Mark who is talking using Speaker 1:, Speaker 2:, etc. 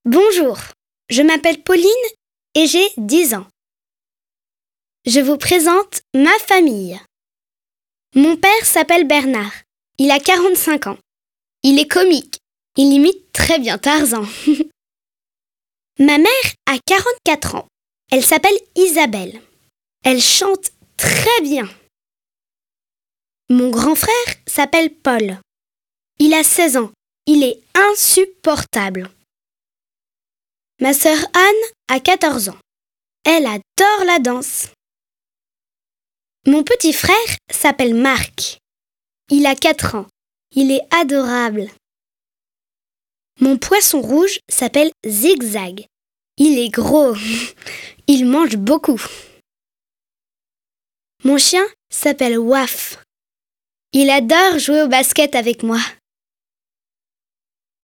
Speaker 1: Bonjour, je m'appelle Pauline et j'ai 10 ans. Je vous présente ma famille. Mon père s'appelle Bernard, il a 45 ans. Il est comique, il imite très bien Tarzan. Ma mère a 44 ans, elle s'appelle Isabelle. Elle chante très bien. Mon grand frère s'appelle Paul. Il a 16 ans, il est insupportable. Ma sœur Anne a 14 ans. Elle adore la danse. Mon petit frère s'appelle Marc. Il a 4 ans. Il est adorable. Mon poisson rouge s'appelle Zigzag. Il est gros. Il mange beaucoup. Mon chien s'appelle Waf. Il adore jouer au basket avec moi.